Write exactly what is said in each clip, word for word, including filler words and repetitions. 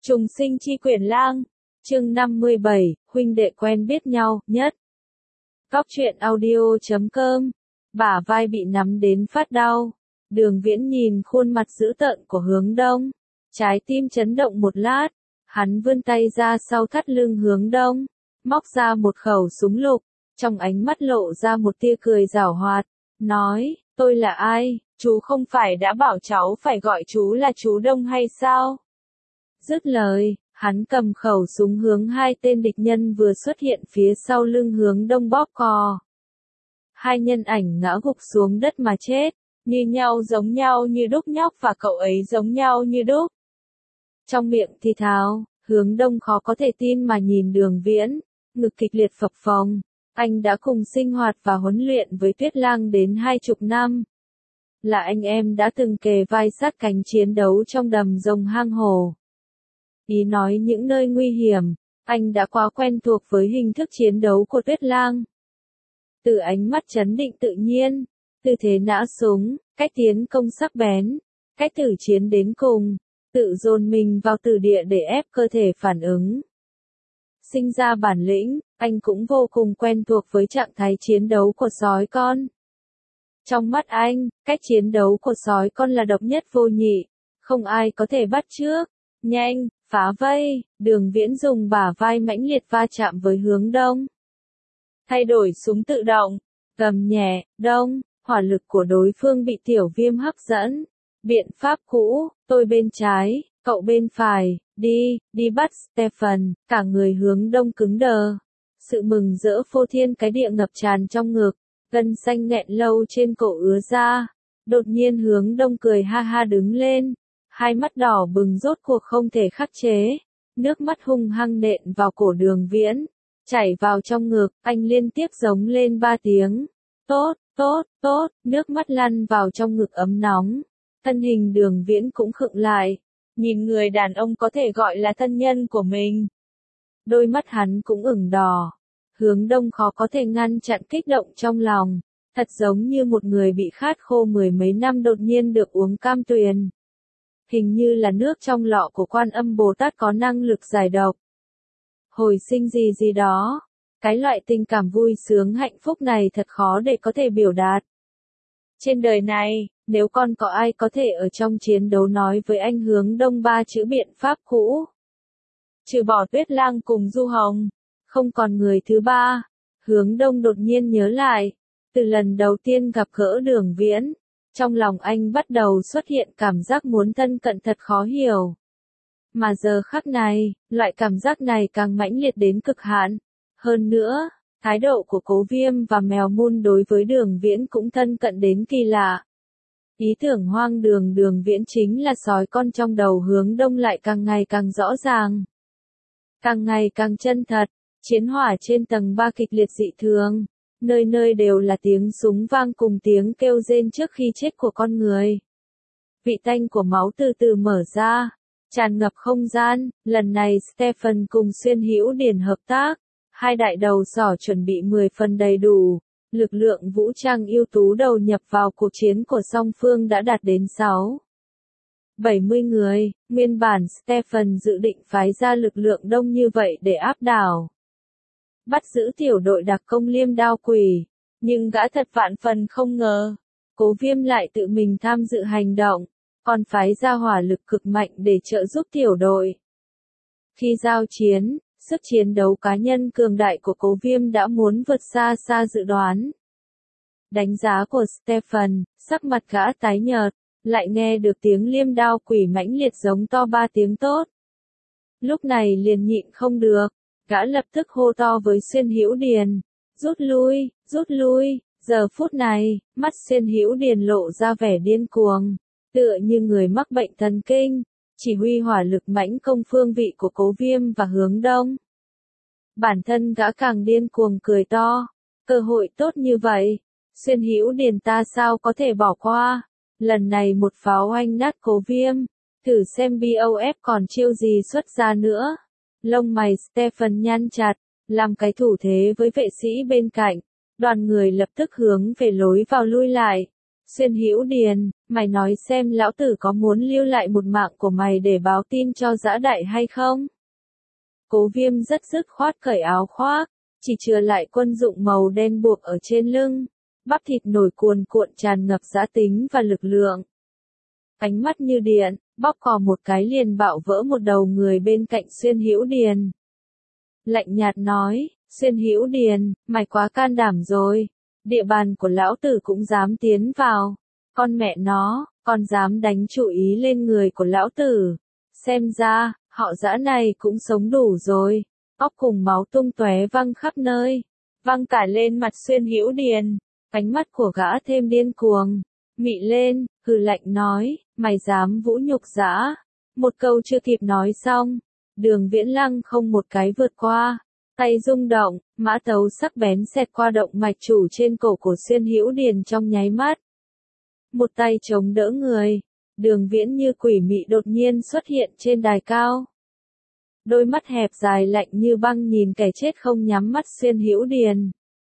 Trùng sinh chi quyển lang, chương năm mươi bảy, huynh đệ quen biết nhau, nhất. Góc truyện audio chấm com, bả vai bị nắm đến phát đau. Đường Viễn nhìn khuôn mặt dữ tợn của Hướng Đông, trái tim chấn động một lát, hắn vươn tay ra sau thắt lưng Hướng Đông, móc ra một khẩu súng lục, trong ánh mắt lộ ra một tia cười giảo hoạt, nói, tôi là ai, chú không phải đã bảo cháu phải gọi chú là chú Đông hay sao? Dứt lời, hắn cầm khẩu súng hướng hai tên địch nhân vừa xuất hiện phía sau lưng Hướng Đông bóp cò. Hai nhân ảnh ngã gục xuống đất mà chết, như nhau giống nhau như đúc, nhóc và cậu ấy giống nhau như đúc. Trong miệng thì thào, Hướng Đông khó có thể tin mà nhìn Đường Viễn, ngực kịch liệt phập phồng. Anh đã cùng sinh hoạt và huấn luyện với Tuyết Lang đến hai chục năm. Là anh em đã từng kề vai sát cánh chiến đấu trong đầm rồng hang hổ. Ý nói những nơi nguy hiểm, anh đã quá quen thuộc với hình thức chiến đấu của Tuyết Lang. Từ ánh mắt trấn định tự nhiên, tư thế nã súng, cách tiến công sắc bén, cách tử chiến đến cùng, tự dồn mình vào tử địa để ép cơ thể phản ứng. Sinh ra bản lĩnh, anh cũng vô cùng quen thuộc với trạng thái chiến đấu của sói con. Trong mắt anh, cách chiến đấu của sói con là độc nhất vô nhị, không ai có thể bắt chước. Nhanh, phá vây, Đường Viễn dùng bả vai mãnh liệt va chạm với Hướng Đông. Thay đổi súng tự động, gầm nhẹ, đông, hỏa lực của đối phương bị Tiểu Viêm hấp dẫn. Biện pháp cũ, tôi bên trái, cậu bên phải, đi, đi bắt Stephen, cả người Hướng Đông cứng đờ. Sự mừng rỡ phô thiên cái địa ngập tràn trong ngực, gân xanh nghẹn lâu trên cổ ứa ra. Đột nhiên Hướng Đông cười ha ha đứng lên. Hai mắt đỏ bừng rốt cuộc không thể khắc chế, nước mắt hung hăng nện vào cổ Đường Viễn, chảy vào trong ngực, anh liên tiếp giống lên ba tiếng. Tốt, tốt, tốt, nước mắt lăn vào trong ngực ấm nóng. Thân hình Đường Viễn cũng khựng lại, nhìn người đàn ông có thể gọi là thân nhân của mình. Đôi mắt hắn cũng ửng đỏ. Hướng Đông khó có thể ngăn chặn kích động trong lòng, thật giống như một người bị khát khô mười mấy năm đột nhiên được uống cam tuyền. Hình như là nước trong lọ của Quan Âm Bồ Tát có năng lực giải độc. Hồi sinh gì gì đó. Cái loại tình cảm vui sướng hạnh phúc này thật khó để có thể biểu đạt. Trên đời này, nếu con có ai có thể ở trong chiến đấu nói với anh Hướng Đông ba chữ biện pháp cũ. Trừ bỏ Tuyết Lang cùng Du Hồng, không còn người thứ ba. Hướng Đông đột nhiên nhớ lại, từ lần đầu tiên gặp gỡ Đường Viễn. Trong lòng anh bắt đầu xuất hiện cảm giác muốn thân cận thật khó hiểu. Mà giờ khắc này, loại cảm giác này càng mãnh liệt đến cực hạn. Hơn nữa, thái độ của Cố Viêm và Mèo Mun đối với Đường Viễn cũng thân cận đến kỳ lạ. Ý tưởng hoang đường Đường Viễn chính là sói con trong đầu Hướng Đông lại càng ngày càng rõ ràng. Càng ngày càng chân thật, chiến hỏa trên tầng ba kịch liệt dị thường. Nơi nơi đều là tiếng súng vang cùng tiếng kêu rên trước khi chết của con người. Vị tanh của máu từ từ mở ra, tràn ngập không gian, lần này Stephen cùng Xuyên Hữu Điền hợp tác, hai đại đầu sỏ chuẩn bị mười phần đầy đủ, lực lượng vũ trang ưu tú đầu nhập vào cuộc chiến của song phương đã đạt đến sáu. bảy mươi người, nguyên bản Stephen dự định phái ra lực lượng đông như vậy để áp đảo. Bắt giữ tiểu đội đặc công Liêm Đao Quỷ, nhưng gã thật vạn phần không ngờ, Cố Viêm lại tự mình tham dự hành động, còn phái ra hỏa lực cực mạnh để trợ giúp tiểu đội. Khi giao chiến, sức chiến đấu cá nhân cường đại của Cố Viêm đã muốn vượt xa xa dự đoán. Đánh giá của Stephen, sắc mặt gã tái nhợt, lại nghe được tiếng Liêm Đao Quỷ mãnh liệt giống to ba tiếng tốt. Lúc này liền nhịn không được. Gã lập tức hô to với Xuyên Hữu Điền, rút lui, rút lui. Giờ phút này, mắt Xuyên Hữu Điền lộ ra vẻ điên cuồng, tựa như người mắc bệnh thần kinh, chỉ huy hỏa lực mãnh công phương vị của Cố Viêm và Hướng Đông. Bản thân gã càng điên cuồng cười to, cơ hội tốt như vậy, Xuyên Hữu Điền ta sao có thể bỏ qua, lần này một pháo oanh nát Cố Viêm, thử xem bê o ép còn chiêu gì xuất ra nữa. Lông mày Stephen nhăn chặt, làm cái thủ thế với vệ sĩ bên cạnh, đoàn người lập tức hướng về lối vào lui lại. Xuyên Hữu Điền, mày nói xem lão tử có muốn lưu lại một mạng của mày để báo tin cho Dã Đại hay không? Cố Viêm rất dứt khoát cởi áo khoác, chỉ chừa lại quân dụng màu đen buộc ở trên lưng, bắp thịt nổi cuồn cuộn tràn ngập dã tính và lực lượng. Ánh mắt như điện, bóp cò một cái liền bạo vỡ một đầu người bên cạnh Xuyên Hữu Điền. Lạnh nhạt nói, Xuyên Hữu Điền, mày quá can đảm rồi, địa bàn của lão tử cũng dám tiến vào, con mẹ nó, còn dám đánh chủ ý lên người của lão tử, xem ra, họ Dã này cũng sống đủ rồi, óc cùng máu tung tóe văng khắp nơi, văng cả lên mặt Xuyên Hữu Điền, ánh mắt của gã thêm điên cuồng, mị lên, hừ lạnh nói, mày dám vũ nhục Dã, một câu chưa kịp nói xong, Đường Viễn Lăng không một cái vượt qua, tay rung động, mã tấu sắc bén xẹt qua động mạch chủ trên cổ của Xuyên Hữu Điền trong nháy mắt. Một tay chống đỡ người, Đường Viễn như quỷ mị đột nhiên xuất hiện trên đài cao. Đôi mắt hẹp dài lạnh như băng nhìn kẻ chết không nhắm mắt Xuyên Hữu Điền.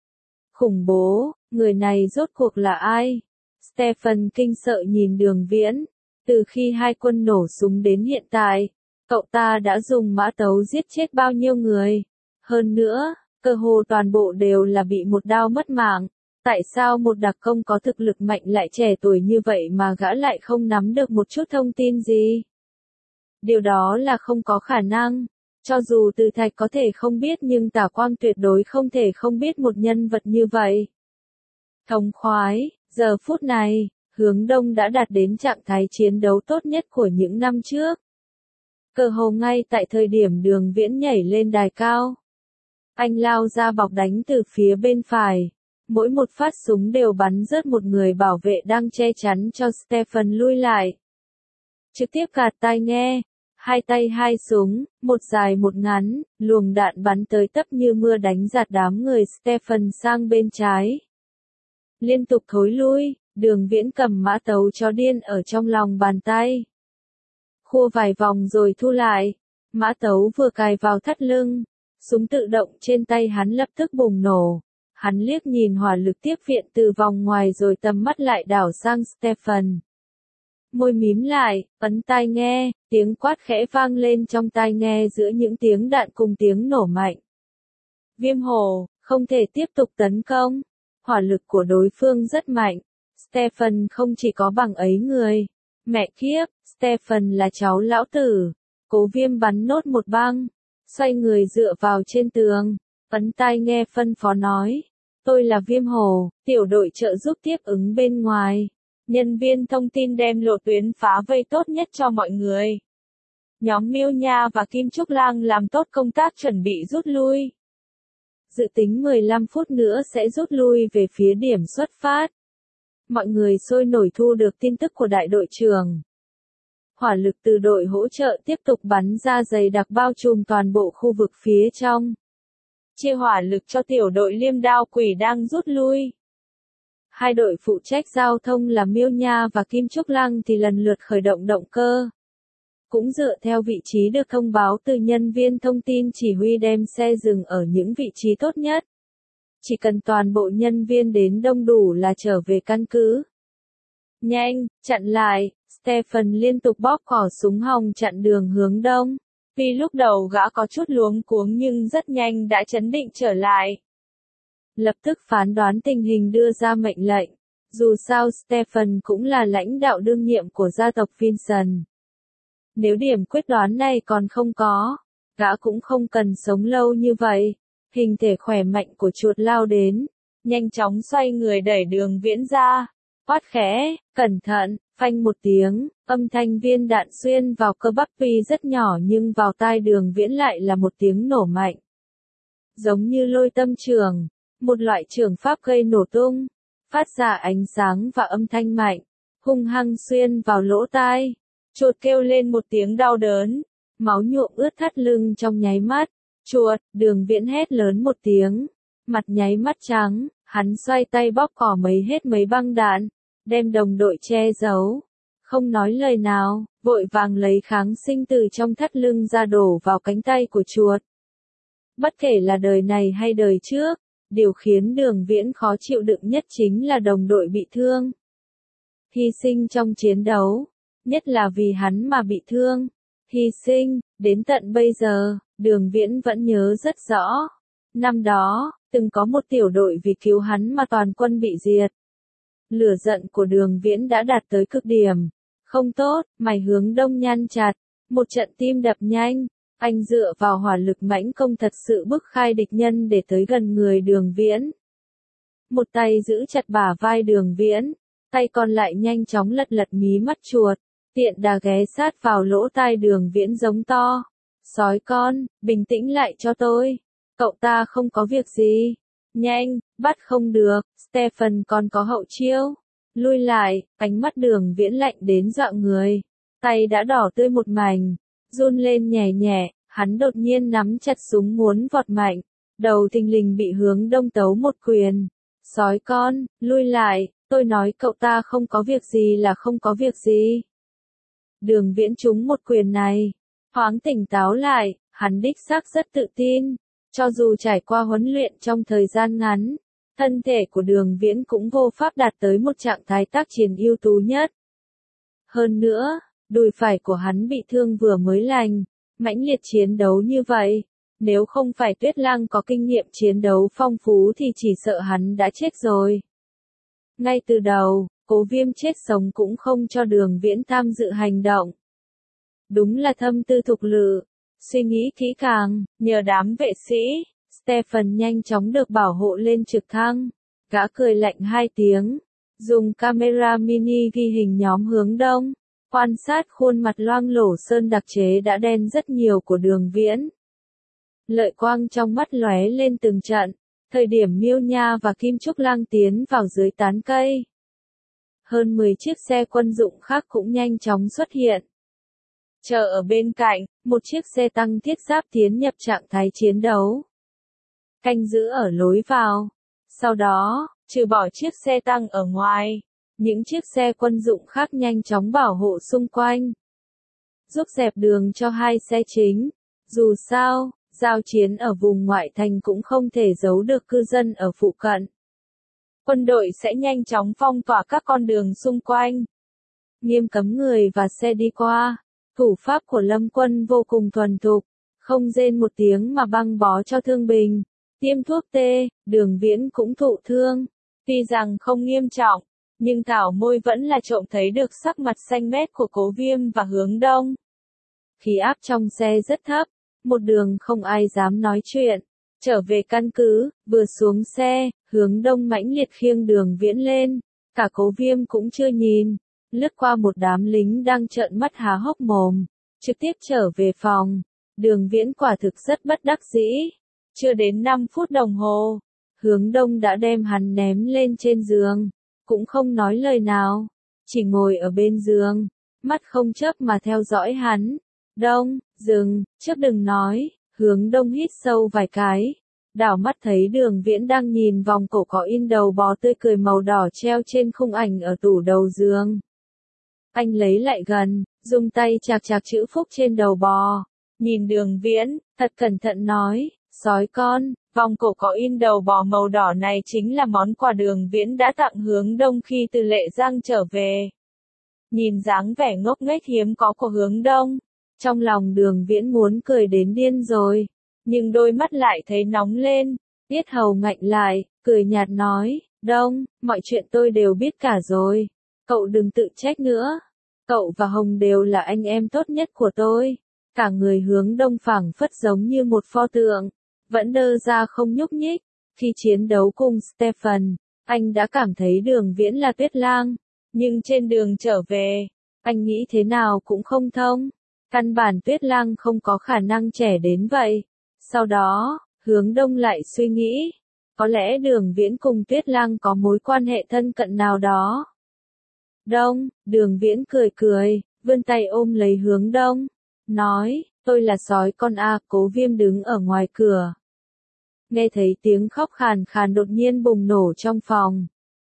Khủng bố, người này rốt cuộc là ai? Stephen kinh sợ nhìn Đường Viễn. Từ khi hai quân nổ súng đến hiện tại, cậu ta đã dùng mã tấu giết chết bao nhiêu người? Hơn nữa, cơ hồ toàn bộ đều là bị một đao mất mạng. Tại sao một đặc công có thực lực mạnh lại trẻ tuổi như vậy mà gã lại không nắm được một chút thông tin gì? Điều đó là không có khả năng. Cho dù Từ Thạch có thể không biết nhưng Tả Quang tuyệt đối không thể không biết một nhân vật như vậy. Thống khoái, giờ phút này, Hướng Đông đã đạt đến trạng thái chiến đấu tốt nhất của những năm trước. Cơ hồ ngay tại thời điểm Đường Viễn nhảy lên đài cao. Anh lao ra bọc đánh từ phía bên phải. Mỗi một phát súng đều bắn rớt một người bảo vệ đang che chắn cho Stephen lui lại. Trực tiếp gạt tai nghe. Hai tay hai súng, một dài một ngắn, luồng đạn bắn tới tấp như mưa đánh giạt đám người Stephen sang bên trái. Liên tục thối lui, Đường Viễn cầm mã tấu chó điên ở trong lòng bàn tay. Khua vài vòng rồi thu lại, mã tấu vừa cài vào thắt lưng, súng tự động trên tay hắn lập tức bùng nổ. Hắn liếc nhìn hỏa lực tiếp viện từ vòng ngoài rồi tầm mắt lại đảo sang Stephen. Môi mím lại, ấn tai nghe, tiếng quát khẽ vang lên trong tai nghe giữa những tiếng đạn cùng tiếng nổ mạnh. Viêm Hồ, không thể tiếp tục tấn công. Hỏa lực của đối phương rất mạnh. Stephen không chỉ có bằng ấy người. Mẹ kiếp, Stephen là cháu lão tử. Cố Viêm bắn nốt một băng. Xoay người dựa vào trên tường. Ấn tai nghe phân phó nói. Tôi là Viêm Hồ, tiểu đội trợ giúp tiếp ứng bên ngoài. Nhân viên thông tin đem lộ tuyến phá vây tốt nhất cho mọi người. Nhóm Miêu Nha và Kim Trúc Lang làm tốt công tác chuẩn bị rút lui. Dự tính mười lăm phút nữa sẽ rút lui về phía điểm xuất phát. Mọi người sôi nổi thu được tin tức của đại đội trưởng. Hỏa lực từ đội hỗ trợ tiếp tục bắn ra dày đặc bao trùm toàn bộ khu vực phía trong. Chia hỏa lực cho tiểu đội Liêm Đao Quỷ đang rút lui. Hai đội phụ trách giao thông là Miêu Nha và Kim Trúc Lăng thì lần lượt khởi động động cơ. Cũng dựa theo vị trí được thông báo từ nhân viên thông tin chỉ huy đem xe dừng ở những vị trí tốt nhất. Chỉ cần toàn bộ nhân viên đến đông đủ là trở về căn cứ. Nhanh, chặn lại, Stephen liên tục bóp cò súng hòng chặn đường Hướng Đông. Vì lúc đầu gã có chút luống cuống nhưng rất nhanh đã trấn định trở lại. Lập tức phán đoán tình hình đưa ra mệnh lệnh. Dù sao Stephen cũng là lãnh đạo đương nhiệm của gia tộc Vincent. Nếu điểm quyết đoán này còn không có, gã cũng không cần sống lâu như vậy. Hình thể khỏe mạnh của chuột lao đến, nhanh chóng xoay người đẩy Đường Viễn ra. Quát khẽ, cẩn thận, phanh một tiếng, âm thanh viên đạn xuyên vào cơ bắp tuy rất nhỏ nhưng vào tai Đường Viễn lại là một tiếng nổ mạnh. Giống như lôi tâm trường, một loại trường pháp gây nổ tung, phát ra ánh sáng và âm thanh mạnh, hung hăng xuyên vào lỗ tai. Chuột kêu lên một tiếng đau đớn, máu nhuộm ướt thắt lưng trong nháy mắt. Chuột, Đường Viễn hét lớn một tiếng, mặt nháy mắt trắng, hắn xoay tay bóp cò mấy hết mấy băng đạn, đem đồng đội che giấu. Không nói lời nào, vội vàng lấy kháng sinh từ trong thắt lưng ra đổ vào cánh tay của chuột. Bất kể là đời này hay đời trước, điều khiến Đường Viễn khó chịu đựng nhất chính là đồng đội bị thương. hy sinh trong chiến đấu, nhất là vì hắn mà bị thương. Hy sinh, đến tận bây giờ, Đường Viễn vẫn nhớ rất rõ. Năm đó, từng có một tiểu đội vì cứu hắn mà toàn quân bị diệt. Lửa giận của Đường Viễn đã đạt tới cực điểm. Không tốt, mày Hướng Đông nhăn chặt, một trận tim đập nhanh. Anh dựa vào hỏa lực mãnh công thật sự bức khai địch nhân để tới gần người Đường Viễn. Một tay giữ chặt bả vai Đường Viễn, tay còn lại nhanh chóng lật lật mí mắt chuột, tiện đà ghé sát vào lỗ tai Đường Viễn giống to. Sói con, bình tĩnh lại cho tôi. Cậu ta không có việc gì. Nhanh, bắt không được, Stephen còn có hậu chiêu. Lui lại, ánh mắt Đường Viễn lạnh đến dọa người. Tay đã đỏ tươi một mảnh, run lên nhẹ nhẹ, hắn đột nhiên nắm chặt súng muốn vọt mạnh. Đầu thình lình bị Hướng Đông tấu một quyền. Sói con, lui lại, tôi nói cậu ta không có việc gì là không có việc gì. Đường Viễn trúng một quyền này, thoáng tỉnh táo lại, hắn đích xác rất tự tin. Cho dù trải qua huấn luyện trong thời gian ngắn, thân thể của Đường Viễn cũng vô pháp đạt tới một trạng thái tác chiến ưu tú nhất. Hơn nữa, đùi phải của hắn bị thương vừa mới lành, mãnh liệt chiến đấu như vậy. Nếu không phải Tuyết Lang có kinh nghiệm chiến đấu phong phú thì chỉ sợ hắn đã chết rồi. Ngay từ đầu, Cố Viêm chết sống cũng không cho Đường Viễn tham dự hành động. Đúng là thâm tư thục lự, suy nghĩ kỹ càng, nhờ đám vệ sĩ, Stephen nhanh chóng được bảo hộ lên trực thăng. Gã cười lạnh hai tiếng, dùng camera mini ghi hình nhóm Hướng Đông, quan sát khuôn mặt loang lổ sơn đặc chế đã đen rất nhiều của Đường Viễn. Lợi quang trong mắt lóe lên từng trận, thời điểm Miêu Nha và Kim Trúc Lang tiến vào dưới tán cây. Hơn mười chiếc xe quân dụng khác cũng nhanh chóng xuất hiện. Chờ ở bên cạnh, một chiếc xe tăng thiết giáp tiến nhập trạng thái chiến đấu. Canh giữ ở lối vào. Sau đó, trừ bỏ chiếc xe tăng ở ngoài, những chiếc xe quân dụng khác nhanh chóng bảo hộ xung quanh, giúp dẹp đường cho hai xe chính. Dù sao, giao chiến ở vùng ngoại thành cũng không thể giấu được cư dân ở phụ cận. Quân đội sẽ nhanh chóng phong tỏa các con đường xung quanh, nghiêm cấm người và xe đi qua. Thủ pháp của Lâm Quân vô cùng thuần thục, không rên một tiếng mà băng bó cho thương binh, tiêm thuốc tê. Đường Viễn cũng thụ thương, tuy rằng không nghiêm trọng, nhưng Thảo Môi vẫn là trộm thấy được sắc mặt xanh mét của Cố Viêm và Hướng Đông. Khí áp trong xe rất thấp, một đường không ai dám nói chuyện. Trở về căn cứ, vừa xuống xe, Hướng Đông mãnh liệt khiêng Đường Viễn lên, cả Cố Viêm cũng chưa nhìn, lướt qua một đám lính đang trợn mắt há hốc mồm, trực tiếp trở về phòng. Đường Viễn quả thực rất bất đắc dĩ. Chưa đến năm phút đồng hồ, Hướng Đông đã đem hắn ném lên trên giường, cũng không nói lời nào, chỉ ngồi ở bên giường, mắt không chớp mà theo dõi hắn. Đông, dừng, trước đừng nói. Hướng Đông hít sâu vài cái, đảo mắt thấy Đường Viễn đang nhìn vòng cổ có in đầu bò tươi cười màu đỏ treo trên khung ảnh ở tủ đầu giường. Anh lấy lại gần, dùng tay chạc chạc chữ phúc trên đầu bò, nhìn Đường Viễn, thật cẩn thận nói, sói con, vòng cổ có in đầu bò màu đỏ này chính là món quà Đường Viễn đã tặng Hướng Đông khi từ Lệ Giang trở về. Nhìn dáng vẻ ngốc nghếch hiếm có của Hướng Đông, trong lòng Đường Viễn muốn cười đến điên rồi, nhưng đôi mắt lại thấy nóng lên, yết hầu ngạnh lại, cười nhạt nói, Đông, mọi chuyện tôi đều biết cả rồi, cậu đừng tự trách nữa, cậu và Hồng đều là anh em tốt nhất của tôi. Cả người Hướng Đông phảng phất giống như một pho tượng, vẫn đơ ra không nhúc nhích. Khi chiến đấu cùng Stephen, anh đã cảm thấy Đường Viễn là Tuyết Lang, nhưng trên đường trở về, anh nghĩ thế nào cũng không thông. Căn bản Tuyết Lang không có khả năng trẻ đến vậy. Sau đó, Hướng Đông lại suy nghĩ, có lẽ Đường Viễn cùng Tuyết Lang có mối quan hệ thân cận nào đó. Đông, Đường Viễn cười cười, vươn tay ôm lấy Hướng Đông, nói, tôi là sói con a. Cố Viêm đứng ở ngoài cửa, nghe thấy tiếng khóc khàn khàn đột nhiên bùng nổ trong phòng.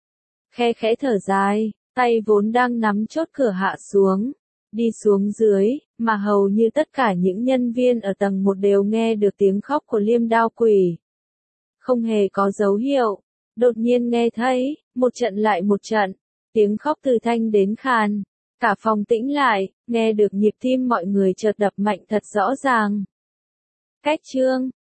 Khe khẽ thở dài, tay vốn đang nắm chốt cửa hạ xuống, đi xuống dưới, mà hầu như tất cả những nhân viên ở tầng một đều nghe được tiếng khóc của Liêm Đao Quỷ. Không hề có dấu hiệu, đột nhiên nghe thấy, một trận lại một trận, Tiếng khóc từ thanh đến khàn. Cả phòng tĩnh lại, nghe được nhịp tim mọi người chợt đập mạnh thật rõ ràng. Cách chương